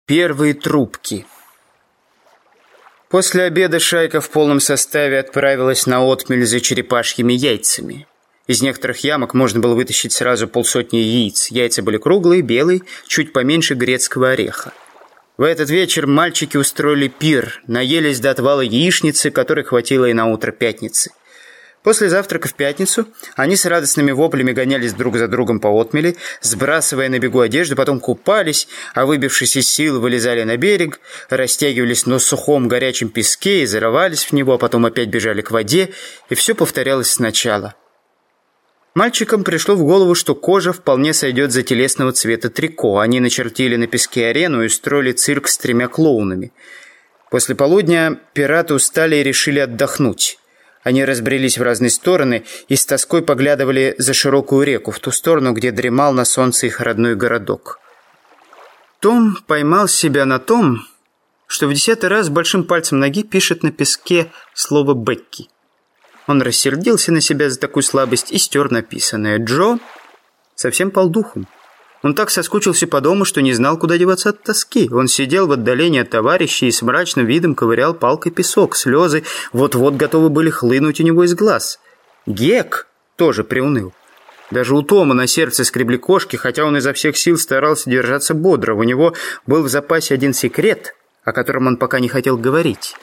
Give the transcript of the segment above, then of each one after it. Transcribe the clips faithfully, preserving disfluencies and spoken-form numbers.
Первые трубки. После обеда шайка в полном составе отправилась на отмель за черепашьими яйцами. Из некоторых ямок можно было вытащить сразу полсотни яиц. Яйца были круглые, белые, чуть поменьше грецкого ореха. В этот вечер мальчики устроили пир, наелись до отвала яичницы, которой хватило и на утро пятницы. После завтрака в пятницу они с радостными воплями гонялись друг за другом по отмели, сбрасывая на бегу одежду, потом купались, а выбившись из сил вылезали на берег, растягивались на сухом горячем песке и зарывались в него, а потом опять бежали к воде, и все повторялось сначала. Мальчикам пришло в голову, что кожа вполне сойдет за телесного цвета трико. Они начертили на песке арену и устроили цирк с тремя клоунами. После полудня пираты устали и решили отдохнуть. Они разбрелись в разные стороны и с тоской поглядывали за широкую реку, в ту сторону, где дремал на солнце их родной городок. Том поймал себя на том, что в десятый раз большим пальцем ноги пишет на песке слово «Бекки». Он рассердился на себя за такую слабость и стер написанное. Джо совсем пал духом. Он так соскучился по дому, что не знал, куда деваться от тоски. Он сидел в отдалении от товарищей и с мрачным видом ковырял палкой песок. Слезы вот-вот готовы были хлынуть у него из глаз. Гек тоже приуныл. Даже у Тома на сердце скребли кошки, хотя он изо всех сил старался держаться бодро. У него был в запасе один секрет, о котором он пока не хотел говорить.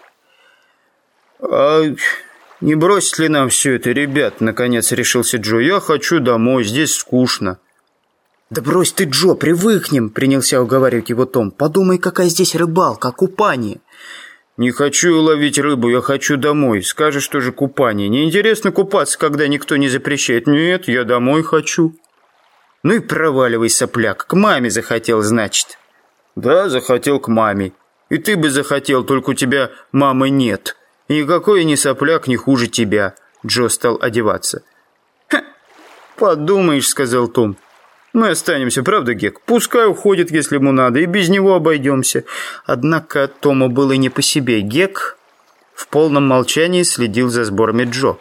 «А не бросить ли нам все это, ребят?» — наконец решился Джо. «Я хочу домой, здесь скучно». «Да брось ты, Джо, привыкнем», — принялся уговаривать его Том. «Подумай, какая здесь рыбалка, купание». «Не хочу ловить рыбу, я хочу домой. Скажешь, что же купание. Неинтересно купаться, когда никто не запрещает». «Нет, я домой хочу». «Ну и проваливай, сопляк. К маме захотел, значит». «Да, захотел к маме. И ты бы захотел, только у тебя мамы нет. И никакой не сопляк не хуже тебя». Джо стал одеваться. «Ха, подумаешь», — сказал Том. «Мы останемся, правда, Гек? Пускай уходит, если ему надо, и без него обойдемся». Однако Тому было не по себе. Гек в полном молчании следил за сборами Джо.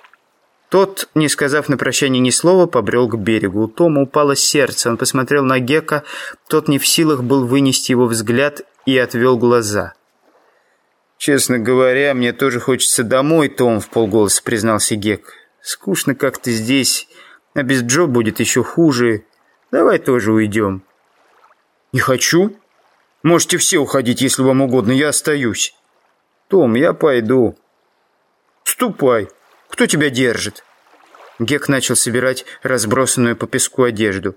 Тот, не сказав на прощание ни слова, побрел к берегу. У Тома упало сердце. Он посмотрел на Гека. Тот не в силах был вынести его взгляд и отвел глаза. «Честно говоря, мне тоже хочется домой, Том», — вполголоса признался Гек. «Скучно как-то здесь, а без Джо будет еще хуже. Давай тоже уйдем». «Не хочу. Можете все уходить, если вам угодно, я остаюсь». «Том, я пойду». «Ступай. Кто тебя держит?» Гек начал собирать разбросанную по песку одежду.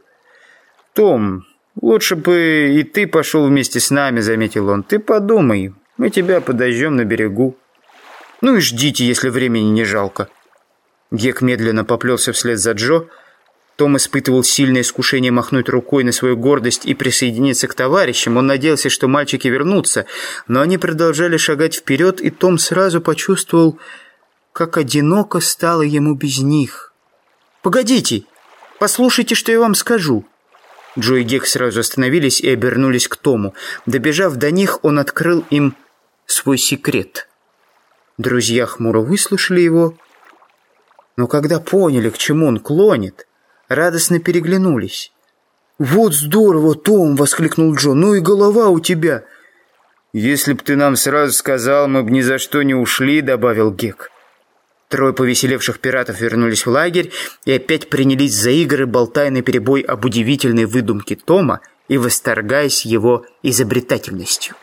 «Том, лучше бы и ты пошел вместе с нами», — заметил он. «Ты подумай, мы тебя подождем на берегу». «Ну и ждите, если времени не жалко». Гек медленно поплелся вслед за Джо. Том испытывал сильное искушение махнуть рукой на свою гордость и присоединиться к товарищам. Он надеялся, что мальчики вернутся, но они продолжали шагать вперед, и Том сразу почувствовал, как одиноко стало ему без них. «Погодите! Послушайте, что я вам скажу!» Джо и Гек сразу остановились и обернулись к Тому. Добежав до них, он открыл им свой секрет. Друзья хмуро выслушали его, но когда поняли, к чему он клонит, радостно переглянулись. «Вот здорово, Том!» — воскликнул Джо. «Ну и голова у тебя!» «Если б ты нам сразу сказал, мы бы ни за что не ушли», — добавил Гек. Трое повеселевших пиратов вернулись в лагерь и опять принялись за игры, болтая наперебой об удивительной выдумке Тома и восторгаясь его изобретательностью.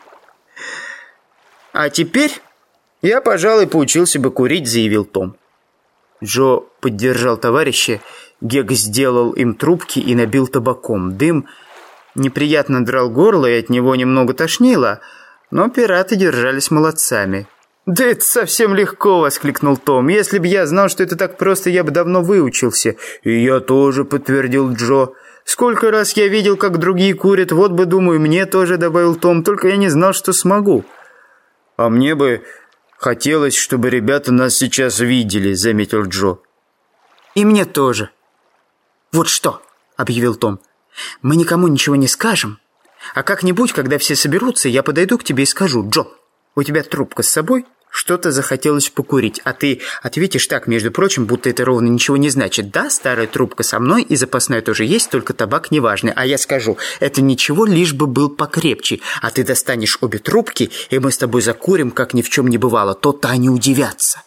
«А теперь я, пожалуй, поучился бы курить», — заявил Том. Джо поддержал товарища. Гек сделал им трубки и набил табаком. Дым неприятно драл горло, и от него немного тошнило, но пираты держались молодцами. «Да это совсем легко!» — воскликнул Том. «Если бы я знал, что это так просто, я бы давно выучился». «И я тоже», — подтвердил Джо. «Сколько раз я видел, как другие курят, вот бы, думаю, мне тоже», — добавил Том. «Только я не знал, что смогу». «А мне бы хотелось, чтобы ребята нас сейчас видели», — заметил Джо. «И мне тоже». «Вот что», — объявил Том, — «мы никому ничего не скажем, а как-нибудь, когда все соберутся, я подойду к тебе и скажу: Джо, у тебя трубка с собой? что-то захотелось покурить, а ты ответишь так, между прочим, будто это ровно ничего не значит. Да, старая трубка со мной, и запасная тоже есть, только табак неважный. А я скажу, это ничего, лишь бы был покрепче. А ты достанешь обе трубки, и мы с тобой закурим, как ни в чем не бывало. То-то они удивятся.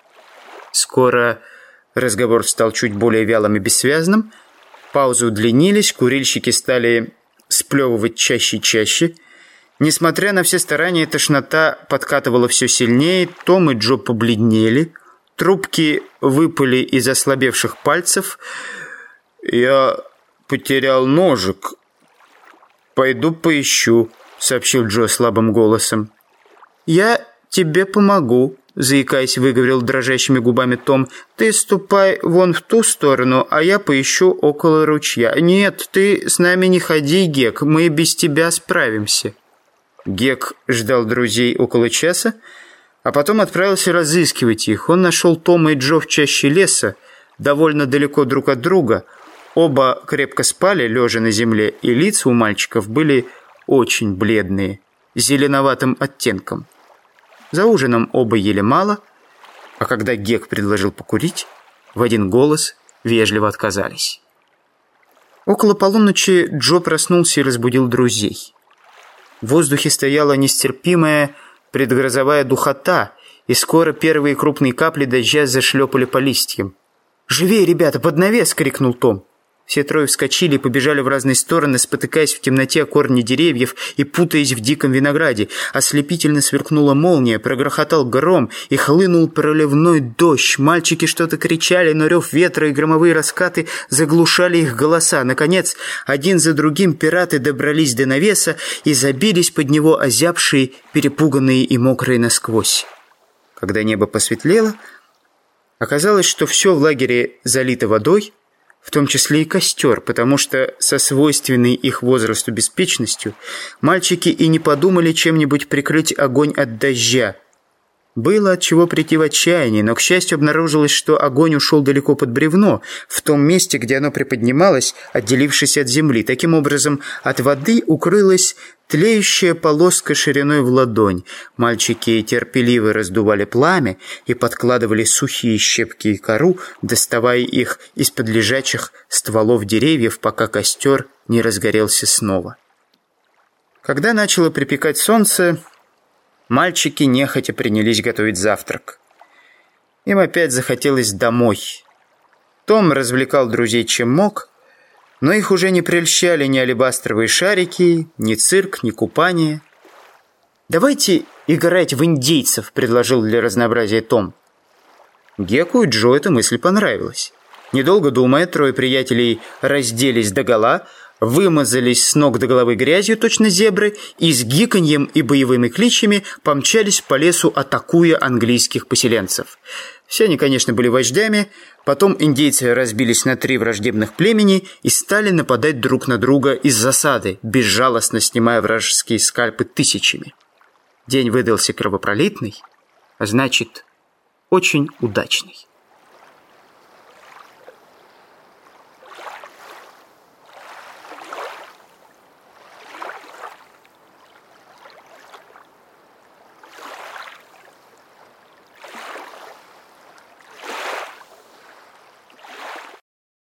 Скоро разговор стал чуть более вялым и бессвязным. Паузы удлинились, курильщики стали сплевывать чаще и чаще. Несмотря на все старания, тошнота подкатывала все сильнее, Том и Джо побледнели, трубки выпали из ослабевших пальцев. «Я потерял ножик. Пойду поищу», — сообщил Джо слабым голосом. «Я тебе помогу», — заикаясь, выговорил дрожащими губами Том. «Ты ступай вон в ту сторону, а я поищу около ручья». «Нет, ты с нами не ходи, Гек, мы без тебя справимся». Гек ждал друзей около часа, а потом отправился разыскивать их. Он нашел Тома и Джо в чаще леса, довольно далеко друг от друга. Оба крепко спали, лежа на земле, и лица у мальчиков были очень бледные, с зеленоватым оттенком. За ужином оба ели мало, а когда Гек предложил покурить, в один голос вежливо отказались. Около полуночи Джо проснулся и разбудил друзей. В воздухе стояла нестерпимая предгрозовая духота, и скоро первые крупные капли дождя зашлепали по листьям. «Живее, ребята, под навес!» — крикнул Том. Все трое вскочили и побежали в разные стороны, спотыкаясь в темноте о корни деревьев и путаясь в диком винограде. Ослепительно сверкнула молния, прогрохотал гром и хлынул проливной дождь. Мальчики что-то кричали, но рев ветра и громовые раскаты заглушали их голоса. Наконец, один за другим пираты добрались до навеса и забились под него, озябшие, перепуганные и мокрые насквозь. Когда небо посветлело, оказалось, что все в лагере залито водой, в том числе и костер, потому что со свойственной их возрасту беспечностью мальчики и не подумали чем-нибудь прикрыть огонь от дождя. Было от чего прийти в отчаяние, но, к счастью, обнаружилось, что огонь ушел далеко под бревно, в том месте, где оно приподнималось, отделившись от земли. Таким образом, от воды укрылась тлеющая полоска шириной в ладонь. Мальчики терпеливо раздували пламя и подкладывали сухие щепки и кору, доставая их из-под лежачих стволов деревьев, пока костер не разгорелся снова. Когда начало припекать солнце, мальчики нехотя принялись готовить завтрак. Им опять захотелось домой. Том развлекал друзей чем мог, но их уже не прельщали ни алебастровые шарики, ни цирк, ни купание. «Давайте играть в индейцев», — предложил для разнообразия Том. Геку и Джо эта мысль понравилась. Недолго думая, трое приятелей разделись догола, вымазались с ног до головы грязью, точно зебры, и с гиканьем и боевыми кличами помчались по лесу, атакуя английских поселенцев. Все они, конечно, были вождями. Потом индейцы разбились на три враждебных племени и стали нападать друг на друга из засады, безжалостно снимая вражеские скальпы тысячами. День выдался кровопролитный, а значит, очень удачный.